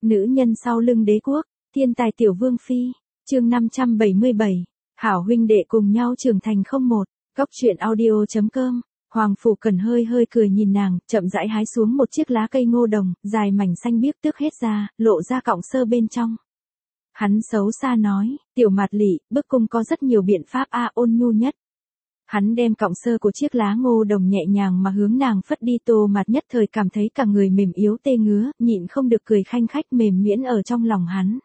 Nữ nhân sau lưng đế quốc, thiên tài tiểu vương phi, chương 577, hảo huynh đệ cùng nhau trưởng thành không một, góc truyện audio.com, Hoàng Phủ Cần hơi hơi cười nhìn nàng, chậm rãi hái xuống một chiếc lá cây ngô đồng, dài mảnh xanh biếc tước hết ra, lộ ra cọng sơ bên trong. Hắn xấu xa nói, tiểu Mạt Lị, bức cung có rất nhiều biện pháp ôn nhu nhất. Hắn đem cọng sơ của chiếc lá ngô đồng nhẹ nhàng mà hướng nàng phất đi. Tô Mạt nhất thời cảm thấy cả người mềm yếu tê ngứa, nhịn không được cười khanh khách mềm miễn ở trong lòng hắn.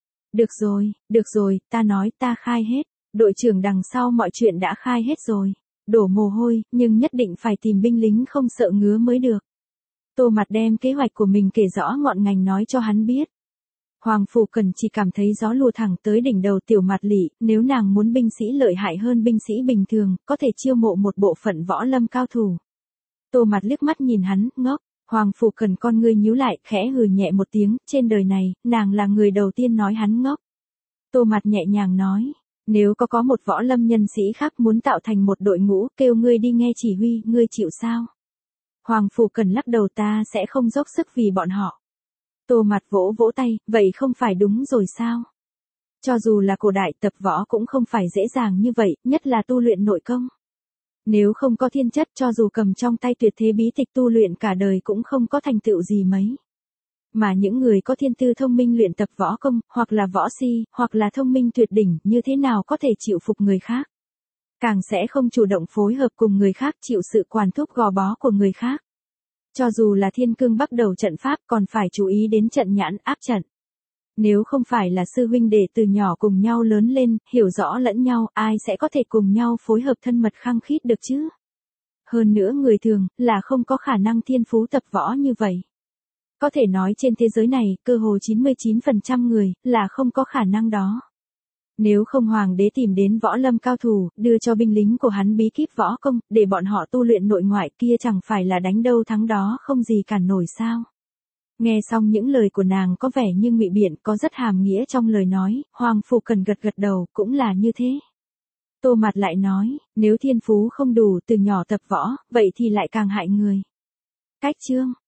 Được rồi, ta nói ta khai hết, đội trưởng đằng sau mọi chuyện đã khai hết rồi. Đổ mồ hôi, nhưng nhất định phải tìm binh lính không sợ ngứa mới được. Tô Mạt đem kế hoạch của mình kể rõ ngọn ngành nói cho hắn biết. Hoàng Phủ Cần chỉ cảm thấy gió lùa thẳng tới đỉnh đầu tiểu Mạt Lị, nếu nàng muốn binh sĩ lợi hại hơn binh sĩ bình thường, có thể chiêu mộ một bộ phận võ lâm cao thủ. Tô Mạt liếc mắt nhìn hắn, ngốc. Hoàng Phủ Cần con ngươi nhíu lại, khẽ hừ nhẹ một tiếng, trên đời này, nàng là người đầu tiên nói hắn ngốc. Tô Mạt nhẹ nhàng nói, nếu có một võ lâm nhân sĩ khác muốn tạo thành một đội ngũ, kêu ngươi đi nghe chỉ huy, ngươi chịu sao? Hoàng Phủ Cần lắc đầu, ta sẽ không dốc sức vì bọn họ. Tô Mạt vỗ vỗ tay, vậy không phải đúng rồi sao? Cho dù là cổ đại tập võ cũng không phải dễ dàng như vậy, nhất là tu luyện nội công. Nếu không có thiên chất, cho dù cầm trong tay tuyệt thế bí tịch tu luyện cả đời cũng không có thành tựu gì mấy. Mà những người có thiên tư thông minh luyện tập võ công, hoặc là võ si, hoặc là thông minh tuyệt đỉnh, như thế nào có thể chịu phục người khác? Càng sẽ không chủ động phối hợp cùng người khác, chịu sự quản thúc gò bó của người khác. Cho dù là thiên cương bắt đầu trận pháp còn phải chú ý đến trận nhãn áp trận. Nếu không phải là sư huynh đệ từ nhỏ cùng nhau lớn lên, hiểu rõ lẫn nhau, ai sẽ có thể cùng nhau phối hợp thân mật khăng khít được chứ? Hơn nữa người thường, là không có khả năng thiên phú tập võ như vậy. Có thể nói trên thế giới này, cơ hồ 99% người, là không có khả năng đó. Nếu không hoàng đế tìm đến võ lâm cao thủ, đưa cho binh lính của hắn bí kíp võ công, để bọn họ tu luyện nội ngoại, kia chẳng phải là đánh đâu thắng đó không gì cản nổi sao. Nghe xong những lời của nàng có vẻ như ngụy biện, có rất hàm nghĩa trong lời nói, Hoàng Phủ Cần gật gật đầu, cũng là như thế. Tô Mạt lại nói, nếu thiên phú không đủ từ nhỏ tập võ, vậy thì lại càng hại người. Cách chương